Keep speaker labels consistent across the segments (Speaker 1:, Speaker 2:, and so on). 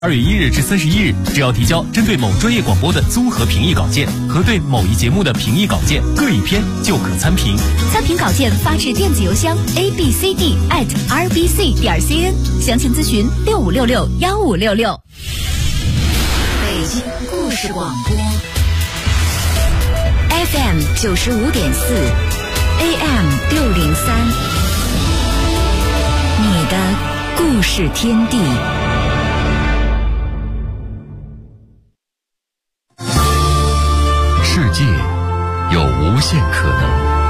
Speaker 1: 2月1日至31日，只要提交针对某专业广播的综合评议稿件和对某一节目的评议稿件各一篇，就可参评。
Speaker 2: 参评稿件发至电子邮箱 abcd@rbc.cn， 详情咨询65661566。北京故事广播 FM 95.4 AM 603，你的故事天地。
Speaker 3: 世界有无限可能，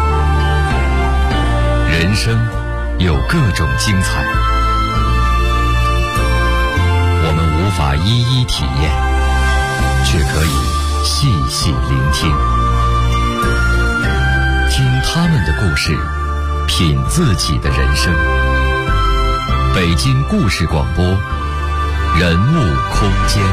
Speaker 3: 人生有各种精彩，我们无法一一体验，却可以细细聆听，听他们的故事，品自己的人生。北京故事广播，人物空间。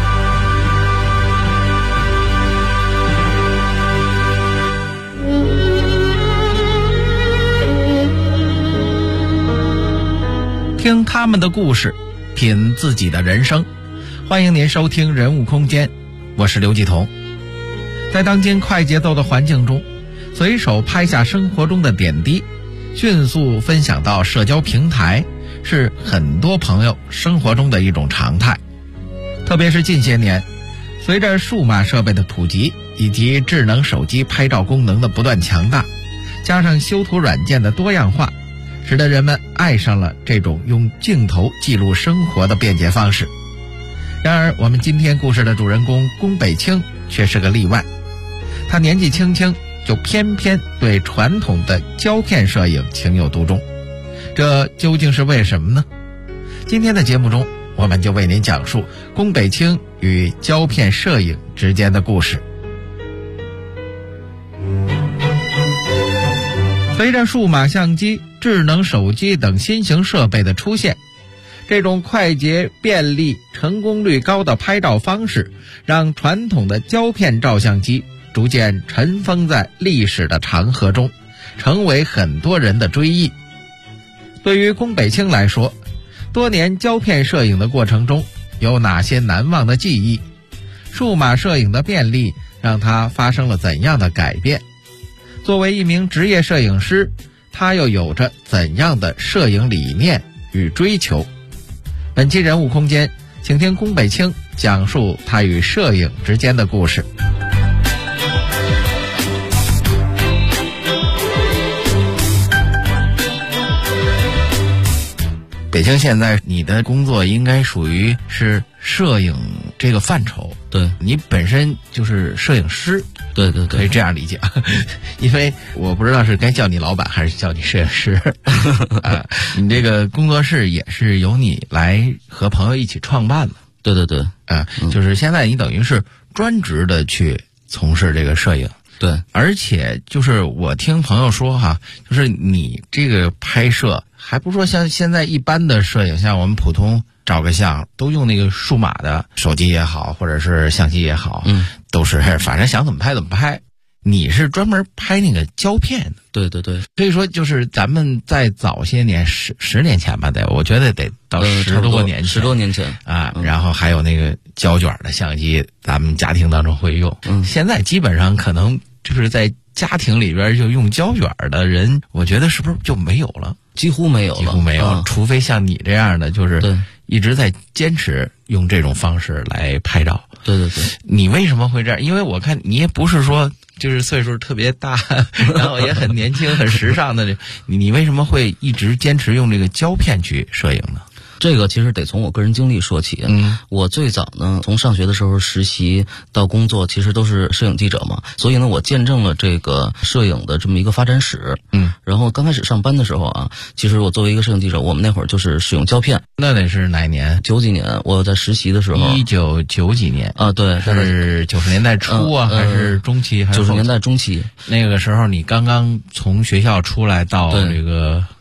Speaker 4: 听他们的故事，品自己的人生。欢迎您收听人物空间，我是刘继彤。在当今快节奏的环境中，随手拍下生活中的点滴，迅速分享到社交平台，是很多朋友生活中的一种常态。特别是近些年，随着数码设备的普及以及智能手机拍照功能的不断强大，加上修图软件的多样化，使得人们爱上了这种用镜头记录生活的便捷方式。然而我们今天故事的主人公宫北青却是个例外，他年纪轻轻就偏偏对传统的胶片摄影情有独钟，这究竟是为什么呢？今天的节目中，我们就为您讲述宫北青与胶片摄影之间的故事。随着数码相机、智能手机等新型设备的出现，这种快捷、便利、成功率高的拍照方式，让传统的胶片照相机逐渐尘封在历史的长河中，成为很多人的追忆。对于宫北青来说，多年胶片摄影的过程中，有哪些难忘的记忆？数码摄影的便利让他发生了怎样的改变？作为一名职业摄影师，他又有着怎样的摄影理念与追求？本期人物空间，请听宫北青讲述他与摄影之间的故事。北青，现在你的工作应该属于是摄影这个范畴，
Speaker 5: 对，
Speaker 4: 你本身就是摄影师，
Speaker 5: 对对对，
Speaker 4: 可以这样理解。因为我不知道是该叫你老板还是叫你摄影师。你这个工作室也是由你来和朋友一起创办的。
Speaker 5: 对对对，
Speaker 4: 就是现在你等于是专职的去从事这个摄影。
Speaker 5: 对，
Speaker 4: 而且就是我听朋友说哈，就是你这个拍摄还不说像现在一般的摄影，像我们普通照个相都用那个数码的手机也好，或者是相机也好，都是反正想怎么拍怎么拍。你是专门拍那个胶片的。
Speaker 5: 对对对，
Speaker 4: 所以说就是咱们在早些年十年前吧，我觉得得到10多年前，10
Speaker 5: 多年前
Speaker 4: 啊，然后还有那个胶卷的相机，咱们家庭当中会用。现在基本上可能就是在家庭里边就用胶卷的人，我觉得是不是就没有了？
Speaker 5: 几乎没有了，
Speaker 4: 几乎没有，除非像你这样的，就是一直在坚持用这种方式来拍照。
Speaker 5: 对对对，
Speaker 4: 你为什么会这样？因为我看你也不是说就是岁数特别大，然后也很年轻、很时尚的，你为什么会一直坚持用这个胶片去摄影呢？
Speaker 5: 这个其实得从我个人经历说起。我最早呢，从上学的时候实习到工作，其实都是摄影记者嘛，所以呢，我见证了这个摄影的这么一个发展史。然后刚开始上班的时候啊，其实我作为一个摄影记者，我们那会儿就是使用胶片。
Speaker 4: 那得是哪一年
Speaker 5: ？90几年，我在实习的时候。
Speaker 4: 1990几年
Speaker 5: 啊，对，
Speaker 4: 是90年代初啊，还是中期？还是
Speaker 5: 90年代中期。
Speaker 4: 那个时候你刚刚从学校出来到这个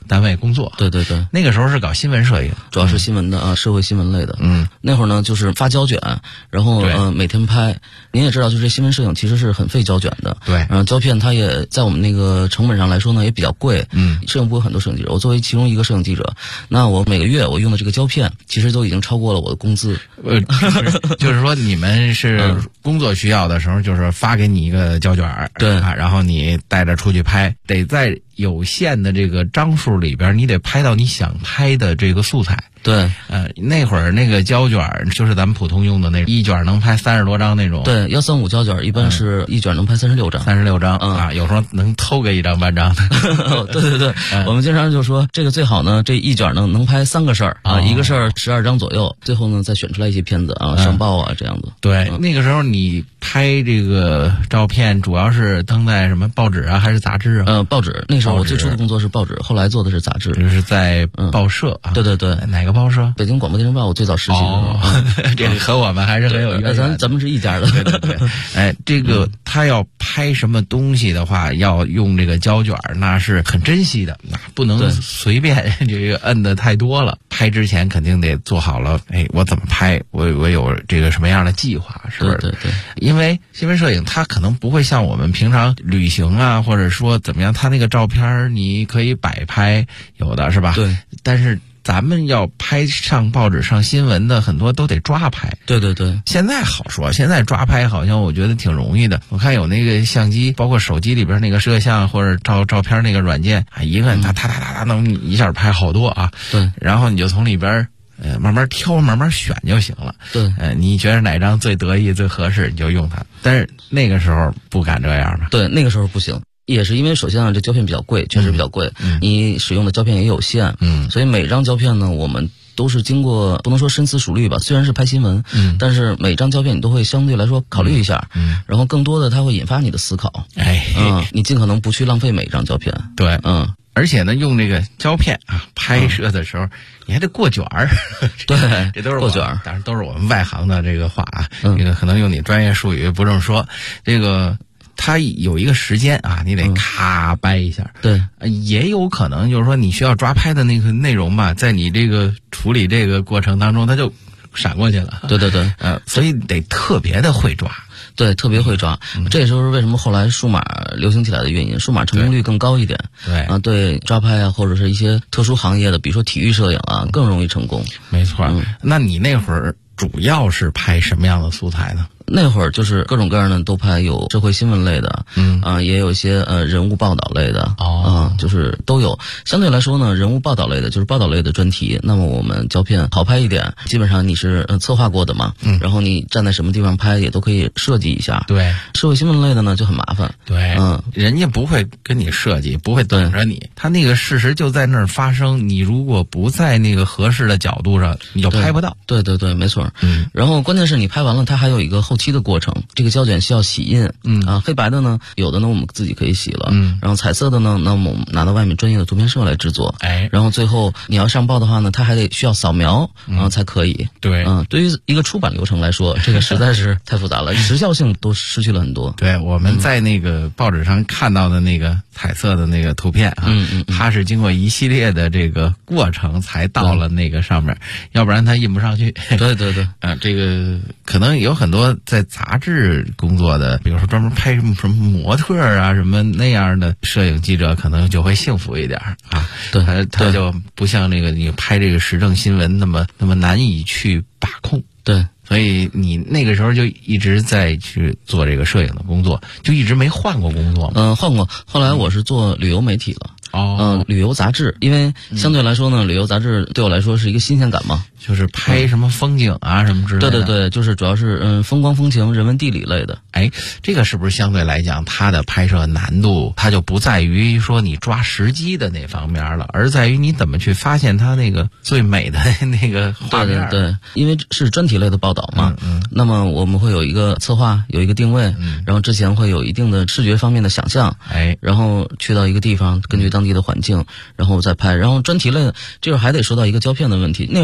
Speaker 4: 单位工作。
Speaker 5: 对对对，
Speaker 4: 那个时候是搞新闻摄影，
Speaker 5: 主要是新闻的啊，社会新闻类的。那会儿呢就是发胶卷，然后每天拍。您也知道，就是这新闻摄影其实是很费胶卷的。
Speaker 4: 对，
Speaker 5: 胶片它也在我们那个成本上来说呢也比较贵。摄影部有很多摄影记者，我作为其中一个摄影记者，那我每个月我用的这个胶片其实都已经超过了我的工资。
Speaker 4: 就是说你们是工作需要的时候，就是发给你一个胶卷，
Speaker 5: 对
Speaker 4: 啊，然后你带着出去拍，得在有限的这个张数里边，你得拍到你想拍的这个素材。
Speaker 5: 对，
Speaker 4: 那会儿那个胶卷就是咱们普通用的那一卷能拍30多张那种。
Speaker 5: 对，135胶卷一般是一卷能拍36张。
Speaker 4: 36张啊，有时候能偷个1张半张的。
Speaker 5: 对对对，我们经常就说这个最好呢，这一卷能拍3个事儿啊，一个事儿12张左右，最后呢再选出来一些片子啊，上报啊这样子。
Speaker 4: 对，那个时候你拍这个照片主要是登在什么报纸啊，还是杂志啊？报纸。
Speaker 5: 那时候我最初的工作是报纸，后来做的是杂志。
Speaker 4: 就是在报社啊。
Speaker 5: 对对对，
Speaker 4: 哪个报社？
Speaker 5: 北京广播电视报，我最早实习的时候。
Speaker 4: 这个和我们还是很有渊源。
Speaker 5: 咱们是一家的。
Speaker 4: 对对对。这个他要拍什么东西的话，要用这个胶卷，那是很珍惜的，不能随便这个摁的太多了。拍之前肯定得做好了，我怎么拍，我有这个什么样的计划，是不是？
Speaker 5: 对对对。
Speaker 4: 因为新闻摄影它可能不会像我们平常旅行啊，或者说怎么样，它那个照片你可以摆拍，有的是吧？
Speaker 5: 对。
Speaker 4: 但是咱们要拍上报纸上新闻的很多都得抓拍。
Speaker 5: 对对对。
Speaker 4: 现在好说，现在抓拍好像我觉得挺容易的。我看有那个相机，包括手机里边那个摄像或者照片那个软件啊，一个它能一下拍好多啊。
Speaker 5: 对。
Speaker 4: 然后你就从里边慢慢挑，慢慢选就行了。
Speaker 5: 对。
Speaker 4: 你觉得哪张最得意最合适，你就用它。但是那个时候不敢这样的。
Speaker 5: 对，那个时候不行。也是因为首先啊，这胶片比较贵，确实比较贵，你使用的胶片也有限，所以每张胶片呢，我们都是经过不能说深思熟虑吧，虽然是拍新闻，但是每张胶片你都会相对来说考虑一下，然后更多的它会引发你的思考，你尽可能不去浪费每一张胶片，
Speaker 4: 对，而且呢，用这个胶片啊拍摄的时候，你还得过卷儿，
Speaker 5: 对，
Speaker 4: 这都是
Speaker 5: 过卷儿，
Speaker 4: 当然都是我们外行的这个话啊，这个可能用你专业术语不这么说，这个。它有一个时间啊，你得咔掰一下。
Speaker 5: 对，
Speaker 4: 也有可能就是说你需要抓拍的那个内容吧，在你这个处理这个过程当中，它就闪过去了。
Speaker 5: 对对对，
Speaker 4: 所以得特别的会抓。
Speaker 5: 对，特别会抓。这也就是为什么后来数码流行起来的原因，数码成功率更高一点。
Speaker 4: 对
Speaker 5: 啊，对抓拍啊，或者是一些特殊行业的，比如说体育摄影啊，更容易成功。
Speaker 4: 没错。那你那会儿主要是拍什么样的素材呢？
Speaker 5: 那会儿就是各种各样的都拍，有社会新闻类的，也有一些人物报道类的，就是都有。相对来说呢，人物报道类的就是报道类的专题，那么我们胶片好拍一点，基本上你是策划过的嘛，然后你站在什么地方拍也都可以设计一下。
Speaker 4: 对，
Speaker 5: 社会新闻类的呢就很麻烦。
Speaker 4: 对，人家不会跟你设计，不会等着你，他那个事实就在那儿发生，你如果不在那个合适的角度上，你就拍不到。
Speaker 5: 对对对，没错。然后关键是你拍完了，它还有一个后期的过程，这个胶卷需要洗印，黑白的呢，有的呢我们自己可以洗了，然后彩色的呢，那我们拿到外面专业的图片社来制作，然后最后你要上报的话呢，它还得需要扫描，才可以。
Speaker 4: 对，
Speaker 5: 对于一个出版流程来说，这个实在是太复杂了，时效性都失去了很多。
Speaker 4: 对，我们在那个报纸上看到的那个彩色的那个图片啊，它是经过一系列的这个过程才到了那个上面，要不然它印不上去。
Speaker 5: 对对对，
Speaker 4: 这个可能有很多在杂志工作的，比如说专门拍什么模特啊什么那样的摄影记者，可能就会幸福一点啊。
Speaker 5: 对，
Speaker 4: 他就不像那个你拍这个时政新闻那么难以去把控。
Speaker 5: 对，
Speaker 4: 所以你那个时候就一直在去做这个摄影的工作，就一直没换过工作吗？
Speaker 5: 换过，后来我是做旅游媒体了。旅游杂志，因为相对来说呢，旅游杂志对我来说是一个新鲜感嘛，
Speaker 4: 就是拍什么风景啊什么之类的。
Speaker 5: 对对对，就是主要是风光风情、人文地理类的。
Speaker 4: 这个是不是相对来讲，它的拍摄难度，它就不在于说你抓时机的那方面了，而在于你怎么去发现它那个最美的那个画面。
Speaker 5: 对，因为是专题类的报道嘛，那么我们会有一个策划，有一个定位，然后之前会有一定的视觉方面的想象，然后去到一个地方，根据当地的环境，然后再拍。然后专题类的这会儿还得说到一个胶片的问题。那会儿呢，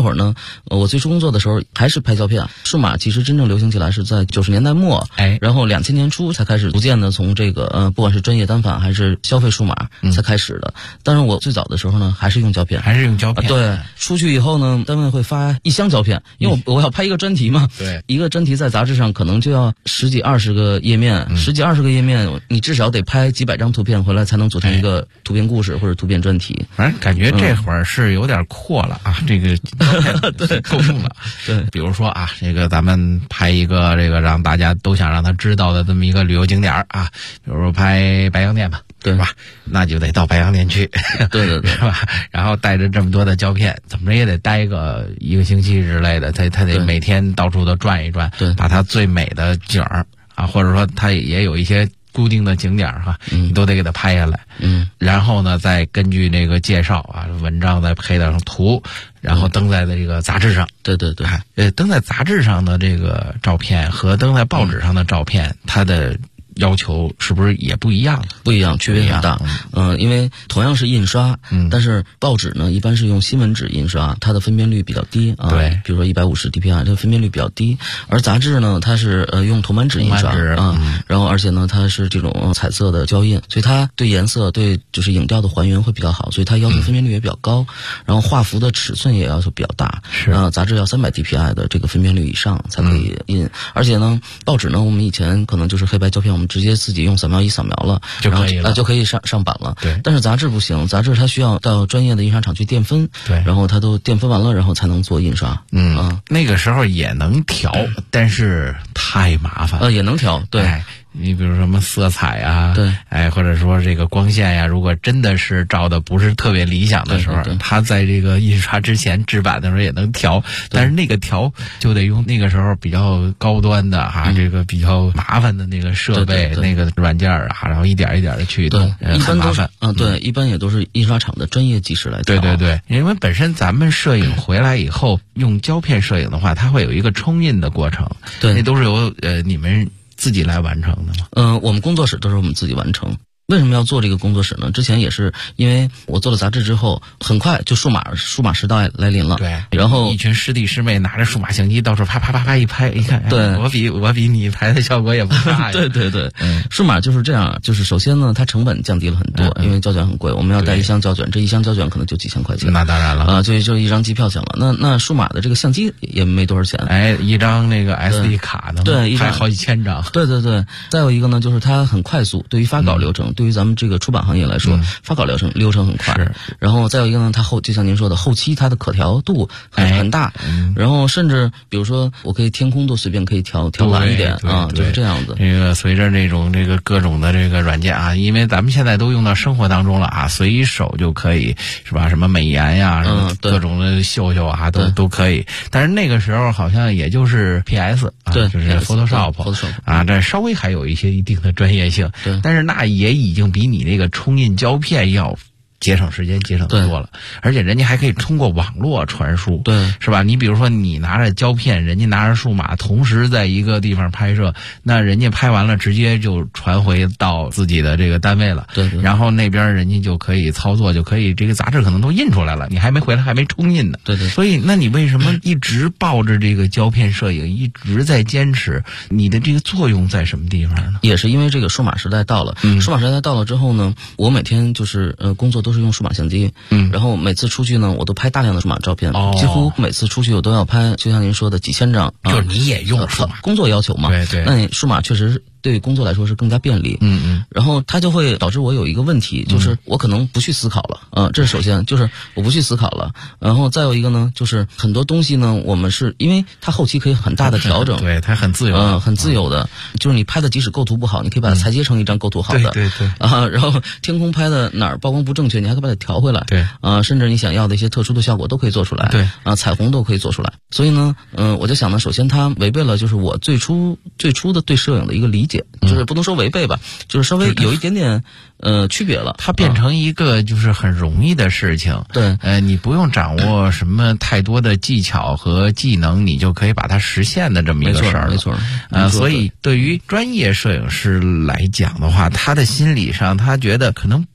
Speaker 5: 我最初工作的时候还是拍胶片，数码其实真正流行起来是在90年代末，然后2000年初才开始逐渐的从这个不管是专业单反还是消费数码才开始的。但是我最早的时候呢，还是用胶片，对，出去以后呢，单位会发1箱胶片，因为我要拍一个专题嘛，
Speaker 4: 对，
Speaker 5: 一个专题在杂志上可能就要10几20个页面，10几20个页面，你至少得拍几百张图片回来才能组成一个图片故事或者图片专题。
Speaker 4: 反正感觉这会儿是有点阔了啊，这个对够用了。
Speaker 5: 对，
Speaker 4: 比如说啊，这个咱们拍一个这个让大家都想让他知道的这么一个旅游景点啊，比如说拍白洋淀吧，对吧？那就得到白洋淀去，
Speaker 5: 对，
Speaker 4: 是吧？然后带着这么多的胶片，怎么着也得待个1个星期之类的，他得每天到处都转一转，
Speaker 5: 对，
Speaker 4: 把他最美的景儿啊，或者说他也有一些固定的景点哈，你都得给他拍下来，然后呢，再根据那个介绍啊，文章再配上图，然后登在这个杂志上。
Speaker 5: 对，
Speaker 4: 登在杂志上的这个照片和登在报纸上的照片，它的要求是不是也不一样？
Speaker 5: 不一样，区别很大。因为同样是印刷，但是报纸呢一般是用新闻纸印刷，它的分辨率比较低啊。
Speaker 4: 对，
Speaker 5: 比如说150 dpi， 这个分辨率比较低。而杂志呢，它是用铜版纸印刷啊，然后而且呢，它是这种彩色的胶印，所以它对颜色、对就是影调的还原会比较好，所以它要求分辨率也比较高。然后画幅的尺寸也要求比较大，杂志要300 dpi 的这个分辨率以上才可以印。而且呢，报纸呢，我们以前可能就是黑白胶片，我们直接自己用扫描仪扫描了
Speaker 4: 就可以了，
Speaker 5: 就可以上版了。
Speaker 4: 对，
Speaker 5: 但是杂志不行，杂志它需要到专业的印刷厂去电分，
Speaker 4: 对，
Speaker 5: 然后它都电分完了，然后才能做印刷。
Speaker 4: 那个时候也能调，但是太麻烦了。
Speaker 5: 也能调，对。
Speaker 4: 你比如什么色彩啊，
Speaker 5: 对，
Speaker 4: 或者说这个光线呀，如果真的是照的不是特别理想的时候，它在这个印刷之前制版的时候也能调，但是那个调就得用那个时候比较高端的这个比较麻烦的那个设备，那个软件啊，然后一点一点的去弄，很麻烦。
Speaker 5: 对，一般也都是印刷厂的专业技师来调。
Speaker 4: 对，因为本身咱们摄影回来以后用胶片摄影的话，它会有一个冲印的过程，
Speaker 5: 对，
Speaker 4: 那都是由你们自己来完成的吗？
Speaker 5: 我们工作室都是我们自己完成。为什么要做这个工作室呢？之前也是因为我做了杂志之后，很快就数码时代来临了。
Speaker 4: 对，
Speaker 5: 然后
Speaker 4: 一群师弟师妹拿着数码相机到处啪啪啪啪一拍，一看，
Speaker 5: 对，
Speaker 4: 我比你拍的效果也不差呀。
Speaker 5: 对，数码就是这样，就是首先呢，它成本降低了很多，因为胶卷很贵，我们要带1箱胶卷，这1箱胶卷可能就几千块钱。
Speaker 4: 那当然了
Speaker 5: 就1张机票钱了。那数码的这个相机也没多少钱，
Speaker 4: 一张那个 SD 卡呢，
Speaker 5: 对，
Speaker 4: 拍好几千张。
Speaker 5: 对。再有一个呢，就是它很快速，对于发稿流程，对于咱们这个出版行业来说，发稿流程很快。然后再有一个呢，它就像您说的，后期它的可调度很大。然后甚至比如说，我可以天空都随便可以调蓝一点啊，就是这样子。
Speaker 4: 这个随着这种这个各种的这个软件啊，因为咱们现在都用到生活当中了啊，随手就可以是吧？什么美颜呀，什么各种的秀啊，都可以。但是那个时候好像也就是 PS 啊，
Speaker 5: 对，
Speaker 4: 就是 Photoshop 啊，这稍微还有一些一定的专业性。
Speaker 5: 对，
Speaker 4: 但是那也已经比你那个冲印胶片要节省时间，节省得多了，而且人家还可以通过网络传输，
Speaker 5: 对，
Speaker 4: 是吧？你比如说你拿着胶片，人家拿着数码，同时在一个地方拍摄，那人家拍完了直接就传回到自己的这个单位了，
Speaker 5: 对，
Speaker 4: 然后那边人家就可以操作，就可以这个杂志可能都印出来了，你还没回来，还没冲印呢，
Speaker 5: 对。
Speaker 4: 所以那你为什么一直抱着这个胶片摄影，一直在坚持？你的这个作用在什么地方呢？
Speaker 5: 也是因为这个数码时代到了，数码时代到了之后呢，我每天就是工作都是用数码相机，然后每次出去呢，我都拍大量的数码照片，几乎每次出去我都要拍，就像您说的几千张，
Speaker 4: 就是你也用数码，
Speaker 5: 工作要求嘛，
Speaker 4: 对，
Speaker 5: 那你数码确实对工作来说是更加便利，然后它就会导致我有一个问题，就是我可能不去思考了，这是首先，就是我不去思考了，然后再有一个呢，就是很多东西呢，我们是因为它后期可以很大的调整，
Speaker 4: 对，它很自由，
Speaker 5: 很自由的，就是你拍的即使构图不好，你可以把它裁切成一张构图好的，
Speaker 4: 对
Speaker 5: 然后天空拍的哪儿曝光不正确，你还可以把它调回来，
Speaker 4: 对，
Speaker 5: 甚至你想要的一些特殊的效果都可以做出来，
Speaker 4: 对，
Speaker 5: 彩虹都可以做出来，所以呢，我就想呢，首先它违背了就是我最初的对摄影的一个理解，就是不能说违背吧，就是稍微有一点点区别了，
Speaker 4: 它变成一个就是很容易的事情，
Speaker 5: 对，
Speaker 4: 你不用掌握什么太多的技巧和技能，你就可以把它实现的这么一个事儿，
Speaker 5: 没错，
Speaker 4: 所以对于专业摄影师来讲的话，他的心理上他觉得可能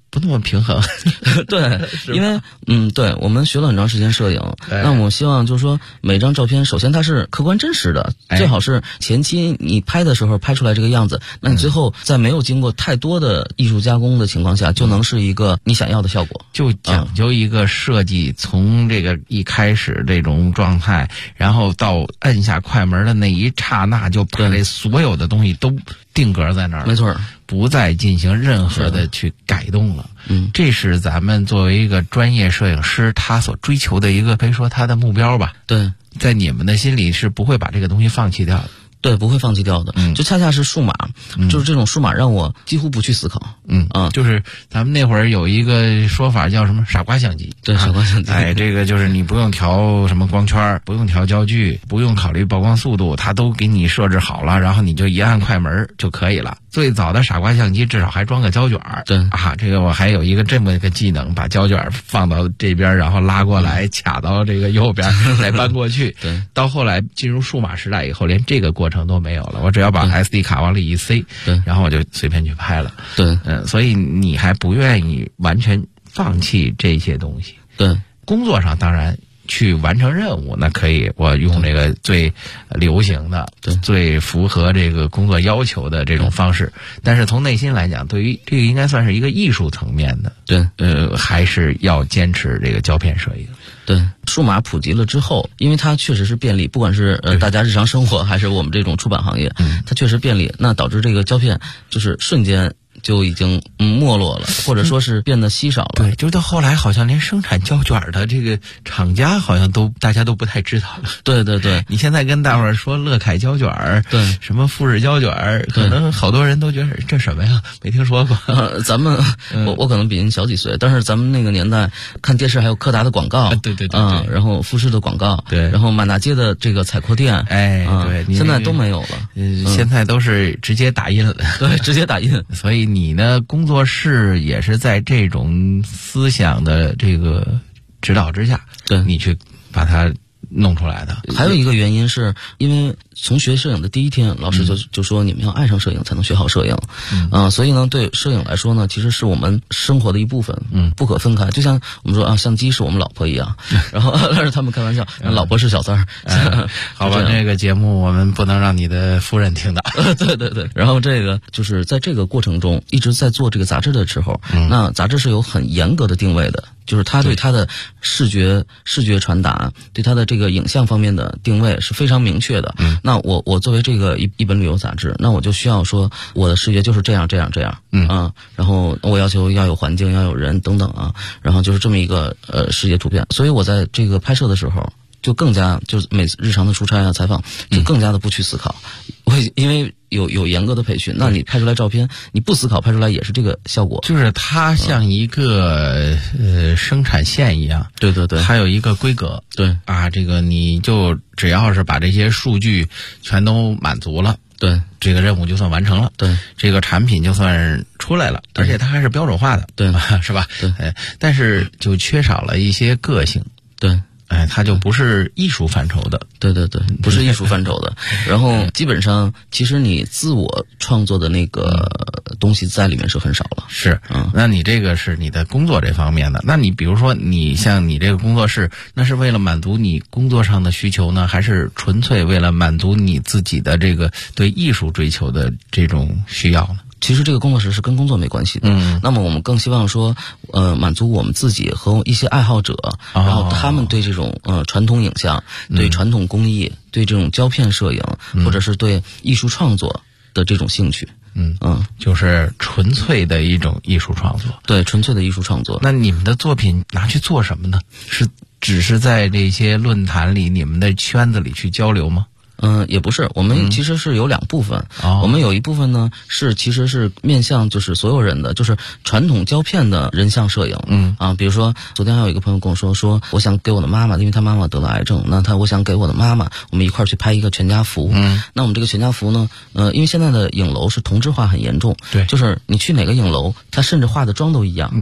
Speaker 4: 不那么平衡。
Speaker 5: 对，因为对，我们学了很长时间摄影，那我们希望就是说每张照片首先它是客观真实的，最好是前期你拍的时候拍出来这个样子，那你最后在没有经过太多的艺术加工的情况下，就能是一个你想要的效果。
Speaker 4: 就讲究一个设计，从这个一开始这种状态，然后到按下快门的那一刹那，就把这所有的东西都定格在那儿，
Speaker 5: 没错，
Speaker 4: 不再进行任何的去改动了。这是咱们作为一个专业摄影师他所追求的一个，可以说他的目标吧。
Speaker 5: 对，在
Speaker 4: 你们的心里是不会把这个东西放弃掉的。
Speaker 5: 对，不会放弃掉的。就恰恰是数码，就是这种数码让我几乎不去思考。
Speaker 4: 就是咱们那会儿有一个说法叫什么傻瓜相机。
Speaker 5: 对，傻瓜相机。
Speaker 4: 这个就是你不用调什么光圈，不用调焦距，不用考虑曝光速度，它都给你设置好了，然后你就一按快门就可以了。最早的傻瓜相机至少还装个胶卷。
Speaker 5: 对
Speaker 4: 这个我还有一个这么一个技能，把胶卷放到这边，然后拉过来卡到这个右边再搬过去。
Speaker 5: 对，
Speaker 4: 到后来进入数码时代以后，连这个过程都没有了，我只要把 SD 卡往里一塞，
Speaker 5: 对，
Speaker 4: 然后我就随便去拍了。
Speaker 5: 对，
Speaker 4: 所以你还不愿意完全放弃这些东西。
Speaker 5: 对，
Speaker 4: 工作上当然去完成任务，那可以，我用这个最流行的、最符合这个工作要求的这种方式。但是从内心来讲，对于这个应该算是一个艺术层面的，
Speaker 5: 对，
Speaker 4: 还是要坚持这个胶片摄影。
Speaker 5: 对，数码普及了之后，因为它确实是便利，不管是大家日常生活还是我们这种出版行业，它确实便利，那导致这个胶片就是瞬间就已经没落了，或者说是变得稀少了。
Speaker 4: 对，就到后来好像连生产胶卷的这个厂家好像大家都不太知道了。
Speaker 5: 对对对，
Speaker 4: 你现在跟大伙儿说乐凯胶卷，
Speaker 5: 对，
Speaker 4: 什么富士胶卷，可能好多人都觉得这什么呀，没听说过。
Speaker 5: 咱们我可能比您小几岁，但是咱们那个年代看电视还有柯达的广告，
Speaker 4: 对，
Speaker 5: 然后富士的广告，
Speaker 4: 对，
Speaker 5: 然后满大街的这个采扩店，
Speaker 4: 对，
Speaker 5: 现在都没有了。
Speaker 4: 现在都是直接打印了。
Speaker 5: 对，直接打印。
Speaker 4: 所以你呢，工作室也是在这种思想的这个指导之下，
Speaker 5: 对，
Speaker 4: 你去把它弄出来的。
Speaker 5: 还有一个原因是因为从学摄影的第一天，老师就说你们要爱上摄影才能学好摄影，所以呢，对摄影来说呢，其实是我们生活的一部分，不可分开。就像我们说相机是我们老婆一样，然后但是他们开玩笑，老婆是小三儿。
Speaker 4: 好吧，这个节目我们不能让你的夫人听到。
Speaker 5: 对。然后这个就是在这个过程中一直在做这个杂志的时候，那杂志是有很严格的定位的，就是它对它的视觉传达，对它的这个影像方面的定位是非常明确的。那我作为这个一本旅游杂志，那我就需要说我的视觉就是这样，然后我要求要有环境，要有人等等啊，然后就是这么一个视觉图片。所以我在这个拍摄的时候，就更加就是每次日常的出差啊、采访，就更加的不去思考。因为有严格的培训，那你拍出来照片，你不思考拍出来也是这个效果。
Speaker 4: 就是它像一个生产线一样，
Speaker 5: 对，
Speaker 4: 它有一个规格。
Speaker 5: 对
Speaker 4: 这个你就只要是把这些数据全都满足了，
Speaker 5: 对，
Speaker 4: 这个任务就算完成了，
Speaker 5: 对，
Speaker 4: 这个产品就算出来了，而且它还是标准化的，
Speaker 5: 对，
Speaker 4: 是吧？
Speaker 5: 对，
Speaker 4: 但是就缺少了一些个性，
Speaker 5: 对。
Speaker 4: 它就不是艺术范畴的。
Speaker 5: 对，不是艺术范畴的。然后基本上，其实你自我创作的那个东西在里面是很少了。
Speaker 4: 是，那你这个是你的工作这方面的。那你比如说，你像你这个工作室，那是为了满足你工作上的需求呢，还是纯粹为了满足你自己的这个对艺术追求的这种需要呢？
Speaker 5: 其实这个工作室是跟工作没关系的，那么我们更希望说，满足我们自己和一些爱好者，然后他们对这种传统影像、对传统工艺、对这种胶片摄影，或者是对艺术创作的这种兴趣。
Speaker 4: 就是纯粹的一种艺术创作。
Speaker 5: 对，纯粹的艺术创作。
Speaker 4: 那你们的作品拿去做什么呢？只是在这些论坛里、你们的圈子里去交流吗？
Speaker 5: 也不是，我们其实是有两部分。我们有一部分呢其实是面向就是所有人的，就是传统胶片的人像摄影。比如说昨天还有一个朋友跟我说我想给我的妈妈，因为他妈妈得了癌症，那我想给我的妈妈，我们一块儿去拍一个全家福。那我们这个全家福呢，因为现在的影楼是同质化很严重，
Speaker 4: 对，
Speaker 5: 就是你去哪个影楼，它甚至化的妆都一样。
Speaker 4: 对。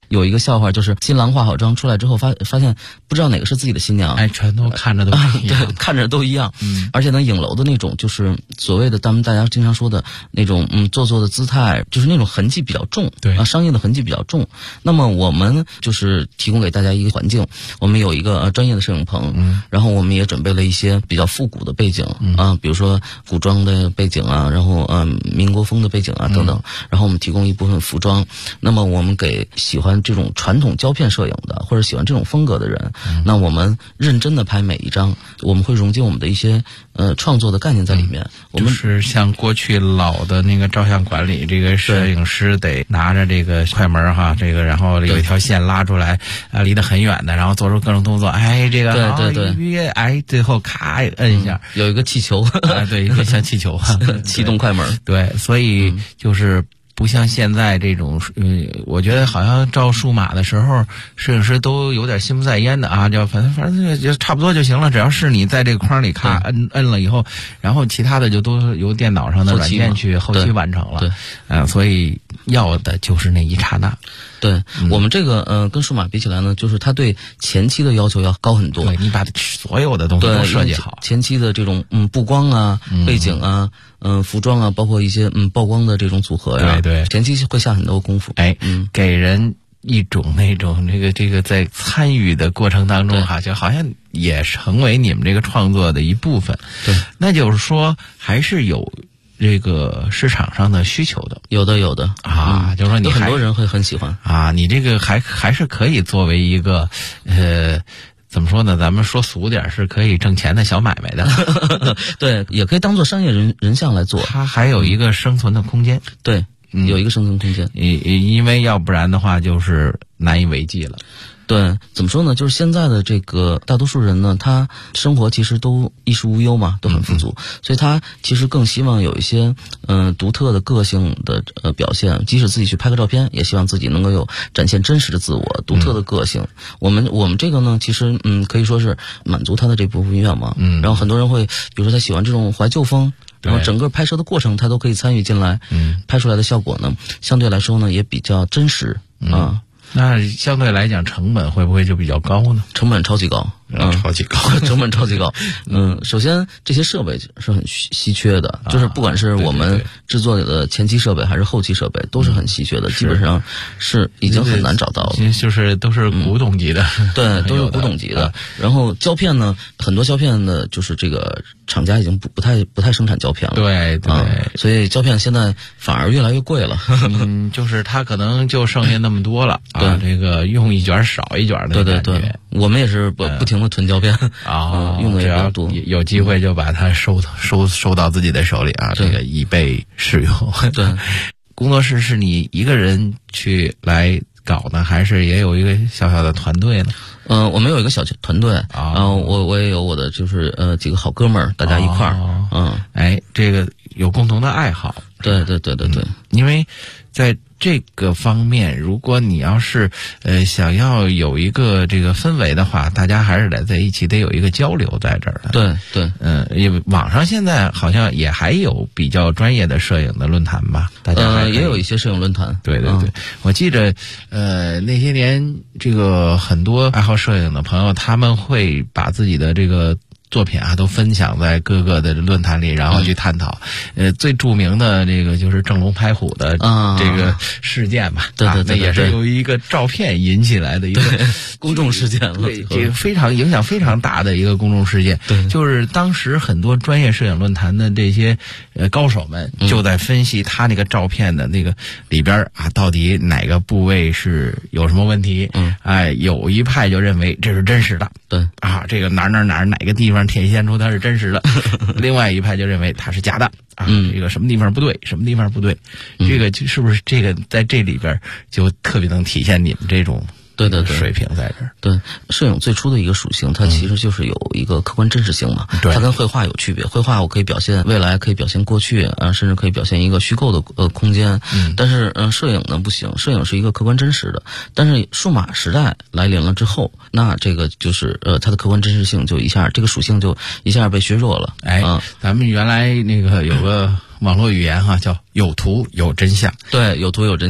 Speaker 5: 有一个笑话，就是新郎化好妆出来之后发现不知道哪个是自己的新娘，
Speaker 4: 哎，全都看着都不一样，
Speaker 5: 对，看着都一样。而且呢，影楼的那种就是所谓的大家经常说的那种做作的姿态，就是那种痕迹比较重，
Speaker 4: 对
Speaker 5: 商业的痕迹比较重。那么我们就是提供给大家一个环境，我们有一个专业的摄影棚，然后我们也准备了一些比较复古的背景比如说古装的背景啊，然后民国风的背景啊等等，然后我们提供一部分服装。那么我们给喜欢这种传统胶片摄影的或者喜欢这种风格的人，那我们认真的拍每一张，我们会融进我们的一些创作的概念在里面。我们
Speaker 4: 就是像过去老的那个照相馆里，这个摄影师得拿着这个快门哈，这个然后有一条线拉出来离得很远的，然后做出各种动作，哎，这个
Speaker 5: 对，
Speaker 4: 哎，最后咔摁一下，
Speaker 5: 有一个气球
Speaker 4: 对，一个像气球
Speaker 5: 气动快门。
Speaker 4: 对，所以就是不像现在这种，我觉得好像照数码的时候，摄影师都有点心不在焉的啊，就反正就差不多就行了，只要是你在这个框里咔摁了以后，然后其他的就都由电脑上的软件去后期完成了。对，所以要的就是那一刹那。
Speaker 5: 对，我们这个跟数码比起来呢，就是它对前期的要求要高很多。
Speaker 4: 对，你把所有的东西都设计好，
Speaker 5: 前期的这种布光啊、背景啊、服装啊，包括一些曝光的这种组合呀，
Speaker 4: 对，
Speaker 5: 前期会下很多功夫。
Speaker 4: 哎，给人一种那种这个在参与的过程当中哈，就好像也成为你们这个创作的一部分。
Speaker 5: 对，
Speaker 4: 那就是说还是有这个市场上的需求的，
Speaker 5: 有的
Speaker 4: 啊，就是说你
Speaker 5: 很多人会很喜欢
Speaker 4: 啊，你这个还是可以作为一个怎么说呢？咱们说俗点，是可以挣钱的小买卖的。
Speaker 5: 对，也可以当做商业人像来做。
Speaker 4: 它还有一个生存的空间。
Speaker 5: 对，有一个生存空间。
Speaker 4: 因为要不然的话，就是难以为继了。
Speaker 5: 对，怎么说呢？就是现在的这个大多数人呢，他生活其实都衣食无忧嘛，都很富足，所以他其实更希望有一些独特的个性的表现。即使自己去拍个照片，也希望自己能够有展现真实的自我、独特的个性。我们这个呢，其实可以说是满足他的这部分愿望。然后很多人会，比如说他喜欢这种怀旧风。然后整个拍摄的过程他都可以参与进来，拍出来的效果呢，相对来说呢也比较真实啊。
Speaker 4: 那相对来讲，成本会不会就比较高呢？
Speaker 5: 成本超级高，
Speaker 4: 超级高，
Speaker 5: 成本超级高。首先这些设备是很稀缺的，就是不管是我们制作的前期设备还是后期设备，都是很稀缺的，基本上是已经很难找到了。
Speaker 4: 就是都是古董级的，
Speaker 5: 对，都是古董级的。然后胶片呢，很多胶片的就是这个厂家已经不太生产胶片了。
Speaker 4: 对，
Speaker 5: 所以胶片现在反而越来越贵了。
Speaker 4: 就是它可能就剩下那么多了。对，这个用一卷少一卷的感觉。
Speaker 5: 对，我们也是不停的囤胶片用的也比较多。
Speaker 4: 有机会就把它收到自己的手里啊，这个以备使用。
Speaker 5: 对，
Speaker 4: 工作室是你一个人去来搞呢，还是也有一个小小的团队呢？
Speaker 5: 我们有一个小团队我也有我的就是几个好哥们儿，大家一块儿。
Speaker 4: 哎，这个有共同的爱好。
Speaker 5: 对，
Speaker 4: 因为在这个方面，如果你要是想要有一个这个氛围的话，大家还是得在一起，得有一个交流在这儿的。
Speaker 5: 对，
Speaker 4: 因为网上现在好像也还有比较专业的摄影的论坛吧，大家
Speaker 5: 也有一些摄影论坛。
Speaker 4: 对，我记着那些年这个很多爱好摄影的朋友，他们会把自己的这个作品都分享在各个的论坛里，然后去探讨。最著名的这个就是正龙拍虎的这个事件吧。
Speaker 5: 对，
Speaker 4: 那也是由一个照片引起来的一个
Speaker 5: 公众事件了。
Speaker 4: 对，这个影响非常大的一个公众事件。
Speaker 5: 对，
Speaker 4: 就是当时很多专业摄影论坛的这些高手们就在分析他那个照片的那个里边到底哪个部位是有什么问题。有一派就认为这是真实的。
Speaker 5: 对
Speaker 4: 这个哪个地方体现出它是真实的，另外一派就认为它是假的这个什么地方不对，什么地方不对，这个是不是这个在这里边就特别能体现你们这种对水平在这儿。
Speaker 5: 对，摄影最初的一个属性，它其实就是有一个客观真实性嘛。它跟绘画有区别，绘画我可以表现未来，可以表现过去甚至可以表现一个虚构的空间。但是摄影呢不行，摄影是一个客观真实的。但是数码时代来临了之后，那这个就是它的客观真实性就一下，这个属性就一下被削弱了。
Speaker 4: 咱们原来那个有个网络语言叫有图有真相。
Speaker 5: 对，有图有真相。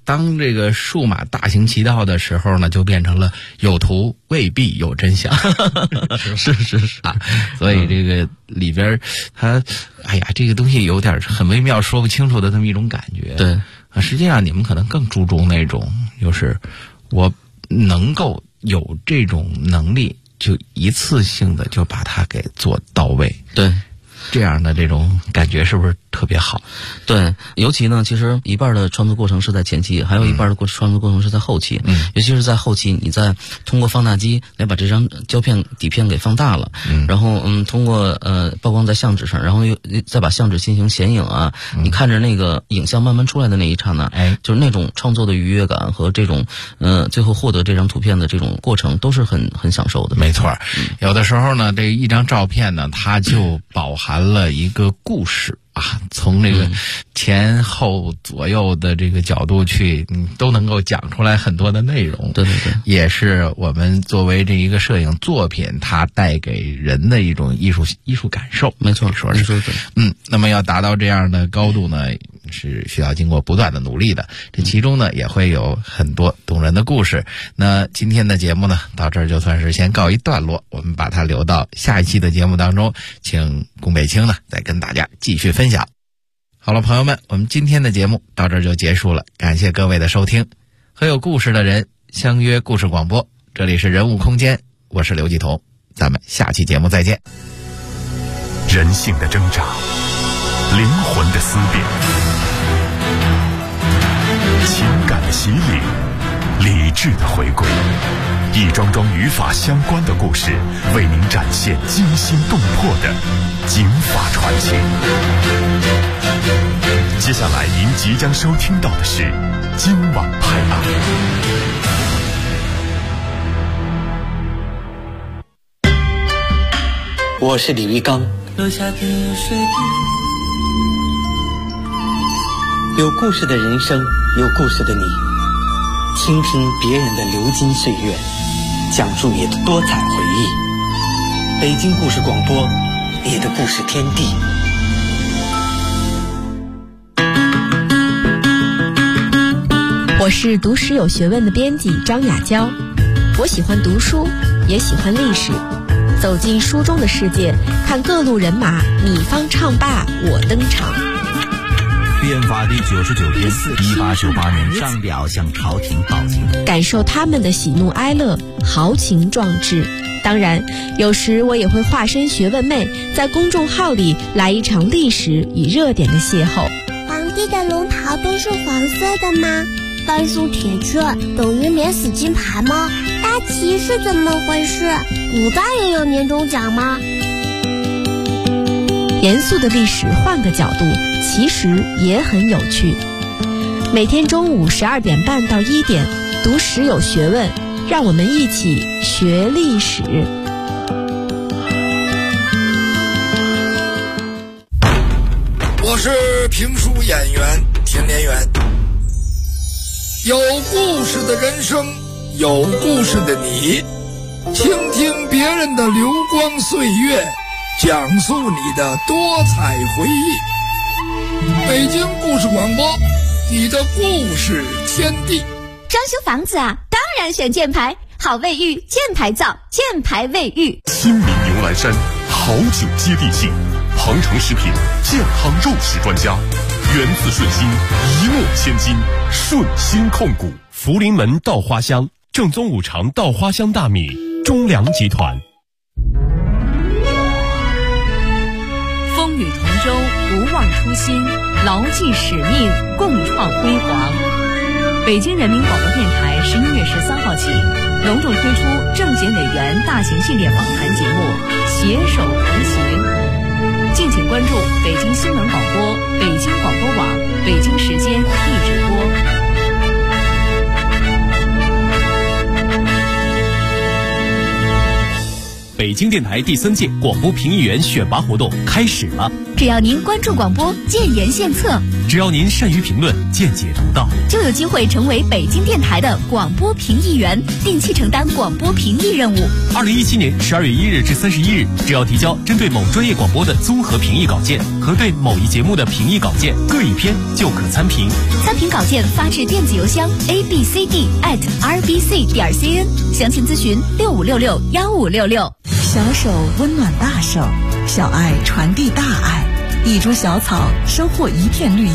Speaker 4: 当这个数码大行其道的时候呢，就变成了有图未必有真相。
Speaker 5: 是
Speaker 4: 啊，所以这个里边它，哎呀，这个东西有点很微妙，说不清楚的这么一种感觉。
Speaker 5: 对，
Speaker 4: 实际上你们可能更注重那种，就是我能够有这种能力，就一次性的就把它给做到位。
Speaker 5: 对。
Speaker 4: 这样的这种感觉是不是特别好？
Speaker 5: 对，尤其呢，其实一半的创作过程是在前期，还有一半的创作过程是在后期。尤其是在后期，你再通过放大机来把这张胶片底片给放大了，然后通过曝光在相纸上，然后又再把相纸进行显影啊，你看着那个影像慢慢出来的那一刹那，就是那种创作的愉悦感和这种最后获得这张图片的这种过程都是很享受的。
Speaker 4: 没错，有的时候呢，这一张照片呢，它就饱含了一个故事啊，从这个前后左右的这个角度去，都能够讲出来很多的内容。
Speaker 5: 对，
Speaker 4: 也是我们作为这一个摄影作品，它带给人的一种艺术感受。
Speaker 5: 没错，
Speaker 4: 说是那么要达到这样的高度呢，是需要经过不断的努力的。这其中呢，也会有很多动人的故事。那今天的节目呢，到这儿就算是先告一段落，我们把它留到下一期的节目当中，请龚北青呢再跟大家继续分享。好了，朋友们，我们今天的节目到这儿就结束了，感谢各位的收听。和有故事的人相约故事广播，这里是人物空间，我是刘继彤，咱们下期节目再见。
Speaker 1: 人性的挣扎，灵魂的思辨，情感的洗礼，理智的回归，一桩桩与法相关的故事，为您展现惊心动魄的警法传奇。接下来您即将收听到的是今晚拍案。
Speaker 6: 我是李玉刚。
Speaker 7: 落下的水滴，
Speaker 6: 有故事的人生，有故事的你，倾听别人的流金岁月，讲述你的多彩回忆。北京故事广播，你的故事天地。
Speaker 2: 我是读史有学问的编辑张雅娇，我喜欢读书，也喜欢历史。走进书中的世界，看各路人马，你方唱罢我登场。
Speaker 8: 变法第99天，1898年上表向朝廷报请，
Speaker 2: 感受他们的喜怒哀乐，豪情壮志。当然，有时我也会化身学问妹，在公众号里来一场历史与热点的邂逅。
Speaker 9: 皇帝的龙袍都是黄色的吗？甘肃铁雀等于免死金牌吗？大旗是怎么回事？古代也有年终奖吗？
Speaker 2: 严肃的历史换个角度，其实也很有趣。每天中午12点半到1点，读史有学问，让我们一起学历史。
Speaker 10: 我是评书演员田连元。有故事的人生，有故事的你，倾听别人的流光岁月，讲述你的多彩回忆。北京故事广播，你的故事天地。
Speaker 2: 装修房子啊，当然选箭牌，好卫浴，箭牌造，箭牌卫浴。
Speaker 1: 新民牛栏山，好酒接地气，鹏城食品健康肉食专家，源自顺心，一诺千金，顺心控股。福临门稻花香，正宗五常稻花香大米，中粮集团。
Speaker 11: 风雨同舟，不忘初心，牢记使命，共创辉煌。北京人民广播电台11月13号起，隆重推出政协委员大型系列访谈节目《携手同行》，敬请关注北京新闻广播、北京广播网、北京时间一直播。
Speaker 1: 北京电台第3届广播评议员选拔活动开始了。
Speaker 11: 只要您关注广播，建言献策，
Speaker 1: 只要您善于评论，见解独到，
Speaker 11: 就有机会成为北京电台的广播评议员，定期承担广播评议任务。
Speaker 1: 2017年12月1日至31日，只要提交针对某专业广播的综合评议稿件和对某一节目的评议稿件各一篇，就可参评。
Speaker 11: 参评稿件发至电子邮箱 abcd@rbc.cn， 详情咨询65661566。
Speaker 12: 小手温暖大手，小爱传递大爱，一株小草收获一片绿。